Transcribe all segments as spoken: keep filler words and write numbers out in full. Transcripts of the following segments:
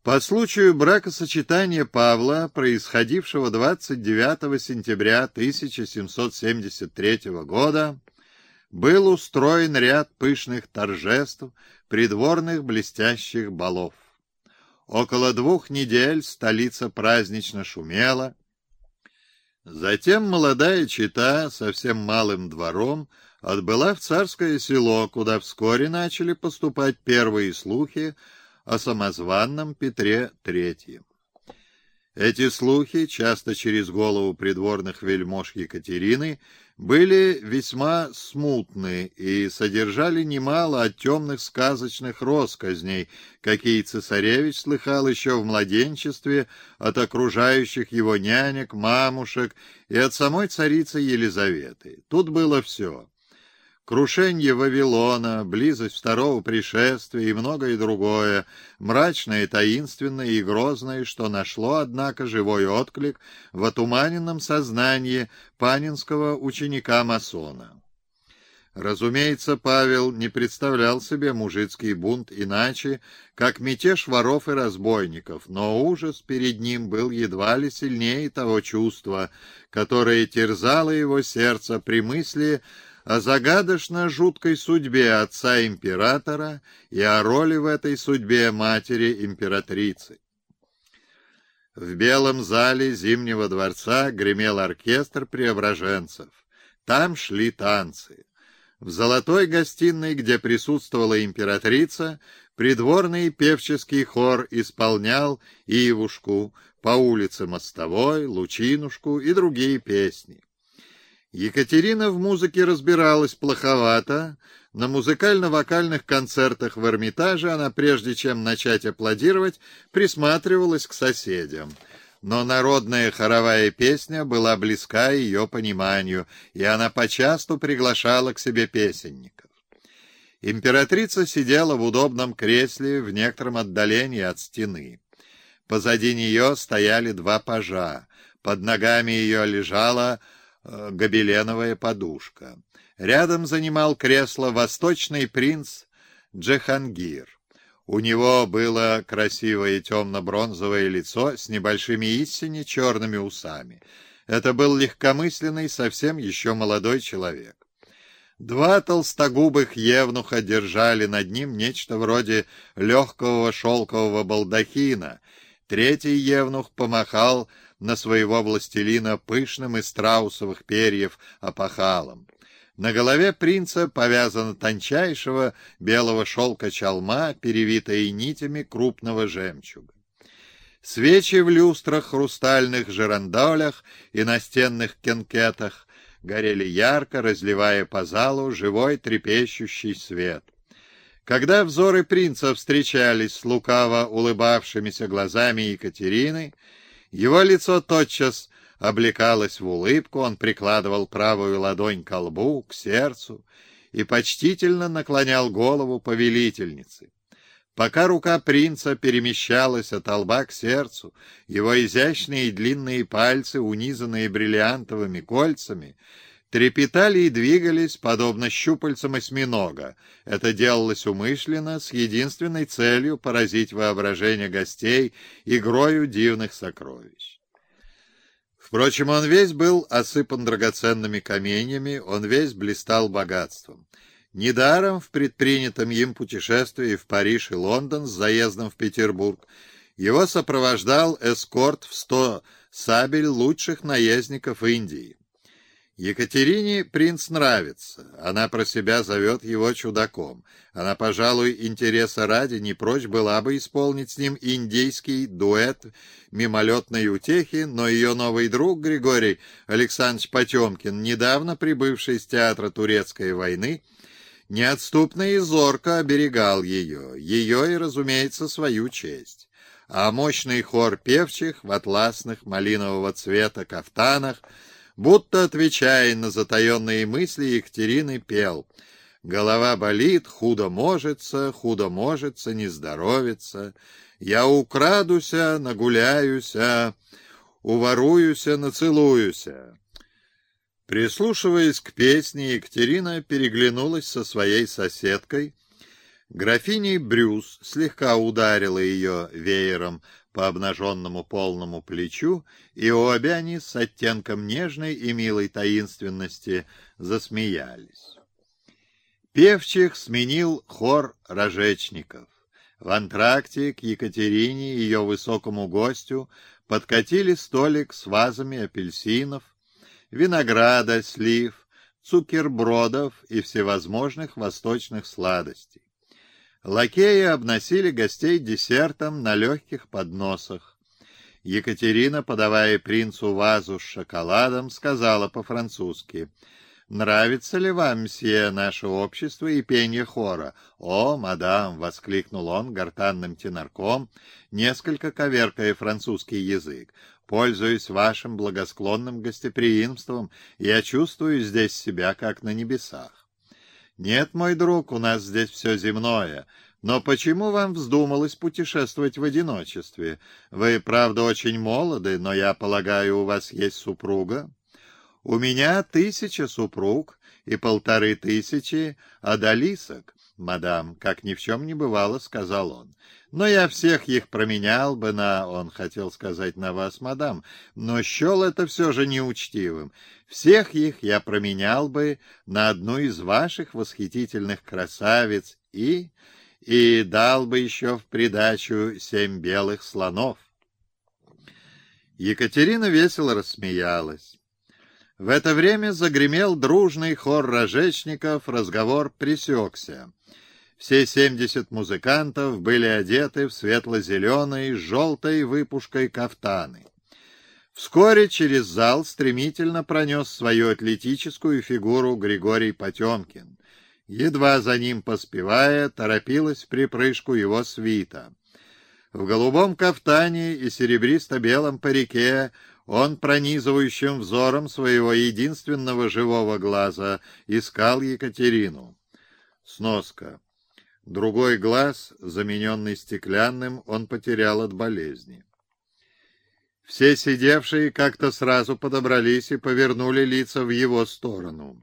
По случаю бракосочетания Павла, происходившего двадцать девятого сентября тысяча семьсот семьдесят третьего года, был устроен ряд пышных торжеств, придворных блестящих балов. Около двух недель столица празднично шумела. Затем молодая чета со всем малым двором отбыла в Царское Село, куда вскоре начали поступать первые слухи о самозванном Петре Третьем. Эти слухи, часто через голову придворных вельмож Екатерины, были весьма смутны и содержали немало от темных сказочных россказней, какие цесаревич слыхал еще в младенчестве от окружающих его нянек, мамушек и от самой царицы Елизаветы. Тут было все. Крушенье Вавилона, близость второго пришествия и многое другое, мрачное, таинственное и грозное, что нашло, однако, живой отклик в отуманенном сознании панинского ученика-масона. Разумеется, Павел не представлял себе мужицкий бунт иначе, как мятеж воров и разбойников, но ужас перед ним был едва ли сильнее того чувства, которое терзало его сердце при мысли о загадочно-жуткой судьбе отца императора и о роли в этой судьбе матери императрицы. В белом зале Зимнего дворца гремел оркестр преображенцев. Там шли танцы. В золотой гостиной, где присутствовала императрица, придворный певческий хор исполнял «Ивушку», «По улице Мостовой», «Лучинушку» и другие песни. Екатерина в музыке разбиралась плоховато. На музыкально-вокальных концертах в Эрмитаже она, прежде чем начать аплодировать, присматривалась к соседям. Но народная хоровая песня была близка ее пониманию, и она почасту приглашала к себе песенников. Императрица сидела в удобном кресле в некотором отдалении от стены. Позади нее стояли два пажа. Под ногами ее лежала гобеленовая подушка. Рядом занимал кресло восточный принц Джихангир. У него было красивое темно-бронзовое лицо с небольшими истине черными усами. Это был легкомысленный, совсем еще молодой человек. Два толстогубых евнуха держали над ним нечто вроде легкого шелкового балдахина. Третий евнух помахал на своего властелина пышным из страусовых перьев опахалом. На голове принца повязана тончайшего белого шелка чалма, перевитая нитями крупного жемчуга. Свечи в люстрах, хрустальных жерандолях и настенных кенкетах горели ярко, разливая по залу живой трепещущий свет. Когда взоры принца встречались с лукаво улыбавшимися глазами Екатерины, его лицо тотчас облекалось в улыбку, он прикладывал правую ладонь ко лбу, к сердцу и почтительно наклонял голову повелительницы. Пока рука принца перемещалась от лба к сердцу, его изящные и длинные пальцы, унизанные бриллиантовыми кольцами, трепетали и двигались, подобно щупальцам осьминога. Это делалось умышленно, с единственной целью поразить воображение гостей игрою дивных сокровищ. Впрочем, он весь был осыпан драгоценными каменьями, он весь блистал богатством. Недаром в предпринятом им путешествии в Париж и Лондон с заездом в Петербург его сопровождал эскорт в сто сабель лучших наездников Индии. Екатерине принц нравится, она про себя зовет его чудаком. Она, пожалуй, интереса ради не прочь была бы исполнить с ним индийский дуэт мимолетной утехи, но ее новый друг Григорий Александрович Потемкин, недавно прибывший с театра Турецкой войны, неотступно и зорко оберегал ее, ее и, разумеется, свою честь. А мощный хор певчих в атласных малинового цвета кафтанах, будто отвечая на затаенные мысли, Екатерины пел: «Голова болит, худо можется, худо можется, не здоровится. Я украдуся, нагуляюся, уворуюся, нацелуюся». Прислушиваясь к песне, Екатерина переглянулась со своей соседкой. Графиня Брюс слегка ударила ее веером по обнаженному полному плечу, и обе они с оттенком нежной и милой таинственности засмеялись. Певчих сменил хор рожечников. В антракте к Екатерине и ее высокому гостю подкатили столик с вазами апельсинов, винограда, слив, цукербродов и всевозможных восточных сладостей. Лакеи обносили гостей десертом на легких подносах. Екатерина, подавая принцу вазу с шоколадом, сказала по-французски: «Нравится ли вам, мсье, наше общество и пение хора?» «О, мадам!» — воскликнул он гортанным тенорком, несколько коверкая французский язык. «Пользуясь вашим благосклонным гостеприимством, я чувствую здесь себя как на небесах». «Нет, мой друг, у нас здесь все земное. Но почему вам вздумалось путешествовать в одиночестве? Вы, правда, очень молоды, но, я полагаю, у вас есть супруга?» «У меня тысяча супруг и полторы тысячи одолисок, мадам», — как ни в чем не бывало, — сказал он. «Но я всех их променял бы на...» — он хотел сказать «на вас, мадам», но счел это все же неучтивым. «Всех их я променял бы на одну из ваших восхитительных красавиц и... и дал бы еще в придачу семь белых слонов». Екатерина весело рассмеялась. В это время загремел дружный хор рожечников, разговор пресекся. Все семьдесят музыкантов были одеты в светло-зеленые с желтой выпушкой кафтаны. Вскоре через зал стремительно пронес свою атлетическую фигуру Григорий Потемкин. Едва за ним поспевая, торопилась в припрыжку его свита. В голубом кафтане и серебристо-белом парике он пронизывающим взором своего единственного живого глаза искал Екатерину. Сноска. Другой глаз, замененный стеклянным, он потерял от болезни. Все сидевшие как-то сразу подобрались и повернули лица в его сторону.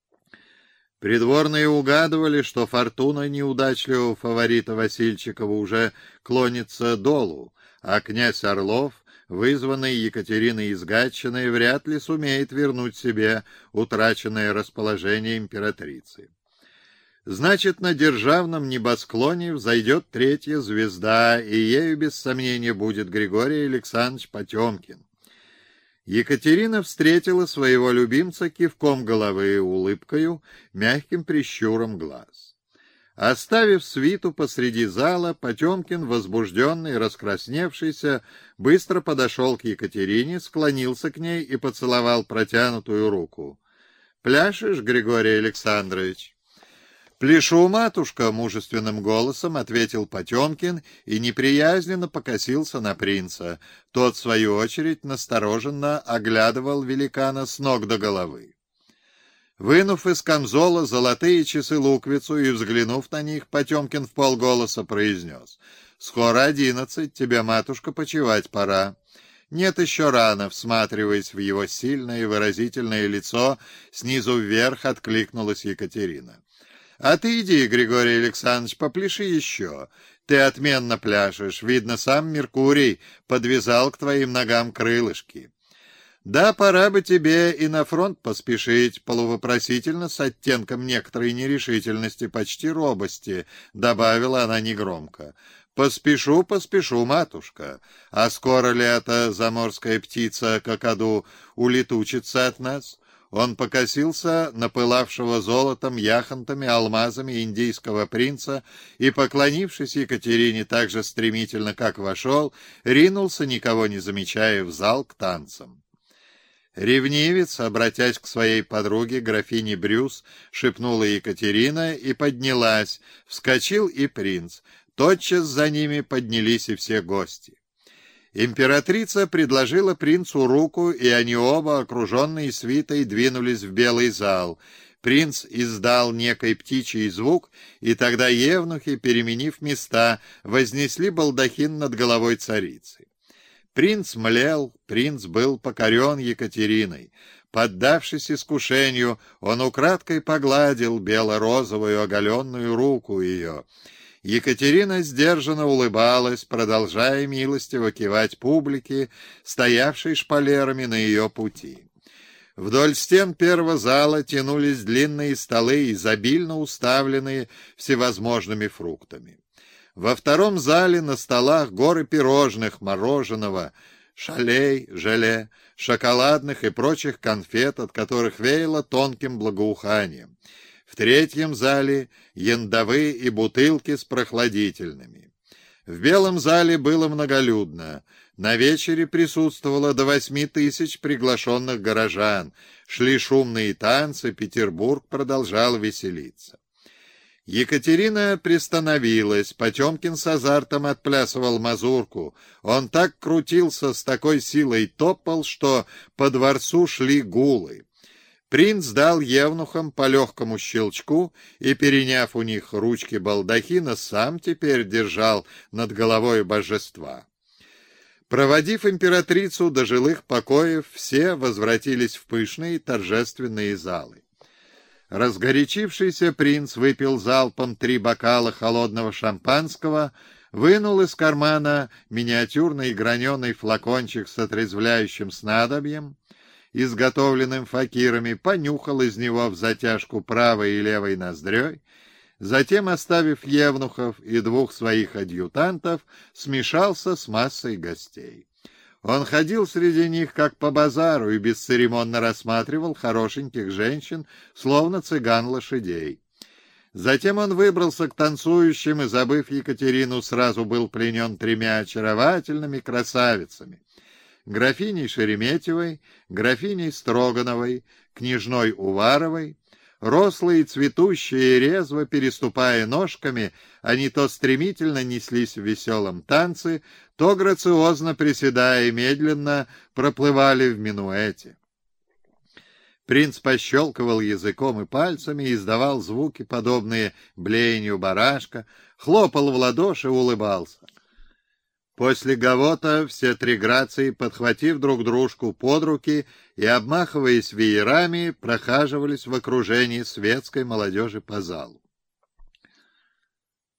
Придворные угадывали, что фортуна неудачливого фаворита Васильчикова уже клонится долу, а князь Орлов, вызванный Екатериной из Гатчины, вряд ли сумеет вернуть себе утраченное расположение императрицы. Значит, на державном небосклоне взойдет третья звезда, и ею, без сомнения, будет Григорий Александрович Потемкин. Екатерина встретила своего любимца кивком головы, улыбкою, мягким прищуром глаз. Оставив свиту посреди зала, Потемкин, возбужденный, раскрасневшийся, быстро подошел к Екатерине, склонился к ней и поцеловал протянутую руку. «Пляшешь, Григорий Александрович?» «Пляшу, матушка», — мужественным голосом ответил Потемкин и неприязненно покосился на принца. Тот, в свою очередь, настороженно оглядывал великана с ног до головы. Вынув из камзола золотые часы-луковицу и взглянув на них, Потемкин вполголоса произнес: «Скоро одиннадцать, тебе, матушка, почивать пора». «Нет, еще рано», — всматриваясь в его сильное и выразительное лицо, снизу вверх откликнулась Екатерина. «А ты иди, Григорий Александрович, попляши еще. Ты отменно пляшешь. Видно, сам Меркурий подвязал к твоим ногам крылышки». «Да, пора бы тебе и на фронт поспешить», — полувопросительно, с оттенком некоторой нерешительности, почти робости, добавила она негромко. «Поспешу, поспешу, матушка. А скоро ли эта заморская птица, какаду, улетучится от нас?» Он покосился на пылавшего золотом, яхонтами, алмазами индийского принца и, поклонившись Екатерине так же стремительно, как вошел, ринулся, никого не замечая, в зал к танцам. Ревнивец, обратясь к своей подруге, графине Брюс, шепнула Екатерина и поднялась. Вскочил и принц. Тотчас за ними поднялись и все гости. Императрица предложила принцу руку, и они оба, окруженные свитой, двинулись в белый зал. Принц издал некий птичий звук, и тогда евнухи, переменив места, вознесли балдахин над головой царицы. Принц млел, принц был покорен Екатериной. Поддавшись искушению, он украдкой погладил бело-розовую оголенную руку ее. Екатерина сдержанно улыбалась, продолжая милостиво кивать публике, стоявшей шпалерами на ее пути. Вдоль стен первого зала тянулись длинные столы, изобильно уставленные всевозможными фруктами. Во втором зале на столах горы пирожных, мороженого, шалей, желе, шоколадных и прочих конфет, от которых веяло тонким благоуханием. В третьем зале яндовы и бутылки с прохладительными. В белом зале было многолюдно. На вечере присутствовало до восьми тысяч приглашенных горожан. Шли шумные танцы, Петербург продолжал веселиться. Екатерина пристановилась, Потемкин с азартом отплясывал мазурку. Он так крутился, с такой силой топал, что по дворцу шли гулы. Принц дал евнухам по легкому щелчку и, переняв у них ручки балдахина, сам теперь держал над головой божества. Проводив императрицу до жилых покоев, все возвратились в пышные торжественные залы. Разгорячившийся принц выпил залпом три бокала холодного шампанского, вынул из кармана миниатюрный граненый флакончик с отрезвляющим снадобьем, изготовленным факирами, понюхал из него в затяжку правой и левой ноздрёй, затем, оставив евнухов и двух своих адъютантов, смешался с массой гостей. Он ходил среди них, как по базару, и бесцеремонно рассматривал хорошеньких женщин, словно цыган лошадей. Затем он выбрался к танцующим и, забыв Екатерину, сразу был пленен тремя очаровательными красавицами: графиней Шереметьевой, графиней Строгановой, княжной Уваровой. Рослые, цветущие и резво переступая ножками, они то стремительно неслись в веселом танце, то грациозно приседая и медленно проплывали в минуэте. Принц пощелкивал языком и пальцами и издавал звуки, подобные блеянию барашка, хлопал в ладоши и улыбался. После гавота все три грации, подхватив друг дружку под руки и обмахиваясь веерами, прохаживались в окружении светской молодежи по залу.